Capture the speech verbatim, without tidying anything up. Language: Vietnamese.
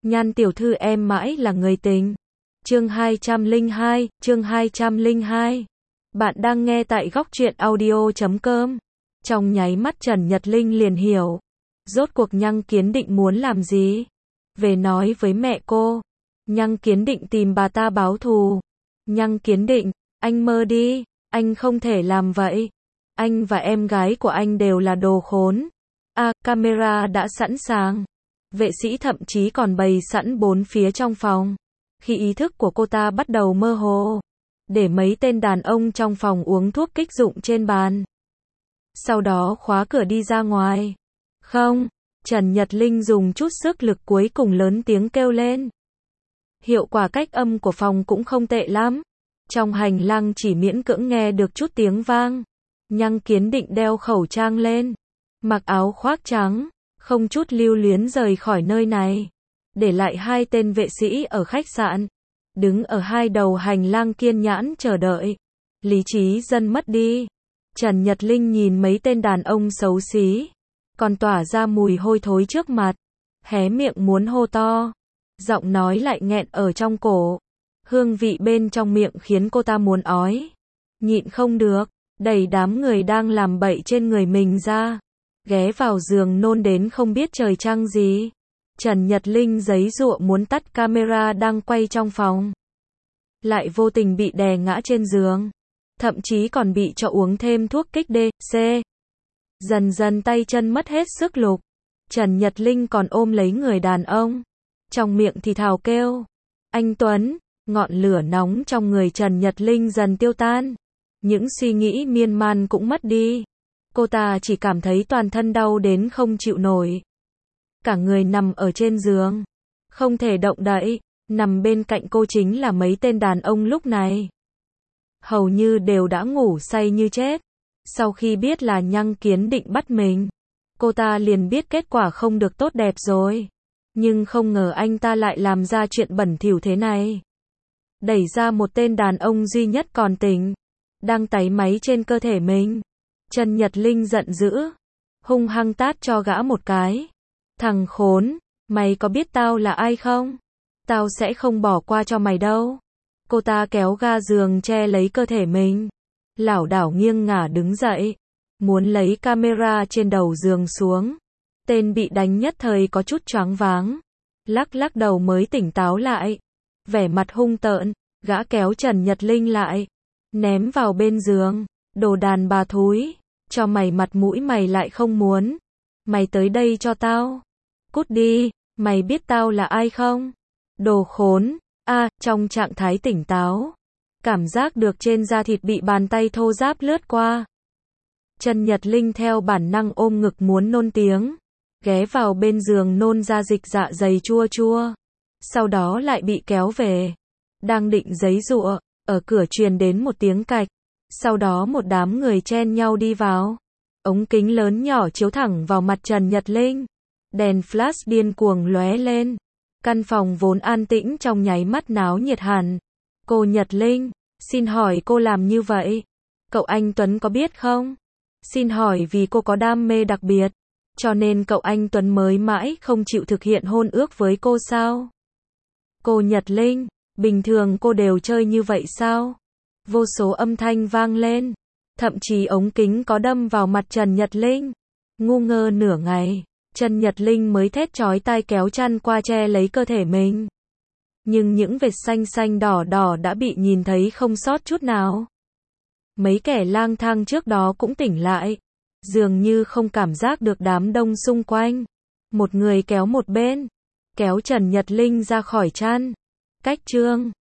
Nhan tiểu thư em mãi là người tình. Chương hai trăm lẻ hai, chương hai trăm lẻ hai. Bạn đang nghe tại góc truyện audio chấm com. Trong nháy mắt Trần Nhật Linh liền hiểu. Rốt cuộc Nhăng Kiến Định muốn làm gì? Về nói với mẹ cô. Nhăng Kiến Định tìm bà ta báo thù. Nhăng Kiến Định, anh mơ đi, anh không thể làm vậy. Anh và em gái của anh đều là đồ khốn. À, camera đã sẵn sàng. Vệ sĩ thậm chí còn bày sẵn bốn phía trong phòng. Khi ý thức của cô ta bắt đầu mơ hồ, để mấy tên đàn ông trong phòng uống thuốc kích dụng trên bàn. Sau đó khóa cửa đi ra ngoài. Không, Trần Nhật Linh dùng chút sức lực cuối cùng lớn tiếng kêu lên. Hiệu quả cách âm của phòng cũng không tệ lắm. Trong hành lang chỉ miễn cưỡng nghe được chút tiếng vang. Nhăng Kiến Định đeo khẩu trang lên, mặc áo khoác trắng, không chút lưu luyến rời khỏi nơi này, để lại hai tên vệ sĩ ở khách sạn, đứng ở hai đầu hành lang kiên nhẫn chờ đợi. Lý trí dần mất đi. Trần Nhật Linh nhìn mấy tên đàn ông xấu xí, còn tỏa ra mùi hôi thối trước mặt, hé miệng muốn hô to, giọng nói lại nghẹn ở trong cổ. Hương vị bên trong miệng khiến cô ta muốn ói, nhịn không được, đẩy đám người đang làm bậy trên người mình ra, ghé vào giường nôn đến không biết trời trăng gì. Trần Nhật Linh giấy giụa muốn tắt camera đang quay trong phòng, lại vô tình bị đè ngã trên giường, thậm chí còn bị cho uống thêm thuốc kích đê xê. Dần dần tay chân mất hết sức lực. Trần Nhật Linh còn ôm lấy người đàn ông, trong miệng thì thào kêu, anh Tuấn. Ngọn lửa nóng trong người Trần Nhật Linh dần tiêu tan, những suy nghĩ miên man cũng mất đi. Cô ta chỉ cảm thấy toàn thân đau đến không chịu nổi. Cả người nằm ở trên giường, không thể động đậy. Nằm bên cạnh cô chính là mấy tên đàn ông lúc này, hầu như đều đã ngủ say như chết. Sau khi biết là Nhăng Kiến Định bắt mình, cô ta liền biết kết quả không được tốt đẹp rồi. Nhưng không ngờ anh ta lại làm ra chuyện bẩn thỉu thế này. Đẩy ra một tên đàn ông duy nhất còn tỉnh, đang táy máy trên cơ thể mình. Trần Nhật Linh giận dữ, hung hăng tát cho gã một cái. Thằng khốn, mày có biết tao là ai không? Tao sẽ không bỏ qua cho mày đâu. Cô ta kéo ga giường che lấy cơ thể mình, lảo đảo nghiêng ngả đứng dậy, muốn lấy camera trên đầu giường xuống. Tên bị đánh nhất thời có chút choáng váng, lắc lắc đầu mới tỉnh táo lại. Vẻ mặt hung tợn, gã kéo Trần Nhật Linh lại, ném vào bên giường. Đồ đàn bà thúi, cho mày mặt mũi mày lại không muốn. Mày tới đây cho tao. Cút đi, mày biết tao là ai không? Đồ khốn. A, à, trong trạng thái tỉnh táo, cảm giác được trên da thịt bị bàn tay thô ráp lướt qua. Trần Nhật Linh theo bản năng ôm ngực muốn nôn tiếng, ghé vào bên giường nôn ra dịch dạ dày chua chua. Sau đó lại bị kéo về. Đang định giấy giụa, ở cửa truyền đến một tiếng cạch. Sau đó một đám người chen nhau đi vào. Ống kính lớn nhỏ chiếu thẳng vào mặt Trần Nhật Linh. Đèn flash điên cuồng lóe lên. Căn phòng vốn an tĩnh trong nháy mắt náo nhiệt hẳn. Cô Nhật Linh, xin hỏi cô làm như vậy, cậu anh Tuấn có biết không? Xin hỏi vì cô có đam mê đặc biệt, cho nên cậu anh Tuấn mới mãi không chịu thực hiện hôn ước với cô sao? Cô Nhật Linh, bình thường cô đều chơi như vậy sao? Vô số âm thanh vang lên, thậm chí ống kính có đâm vào mặt Trần Nhật Linh. Ngu ngơ nửa ngày, Trần Nhật Linh mới thét chói tai kéo chăn qua che lấy cơ thể mình. Nhưng những vệt xanh xanh đỏ đỏ đã bị nhìn thấy không sót chút nào. Mấy kẻ lang thang trước đó cũng tỉnh lại, dường như không cảm giác được đám đông xung quanh. Một người kéo một bên, kéo Trần Nhật Linh ra khỏi chăn. Cách chương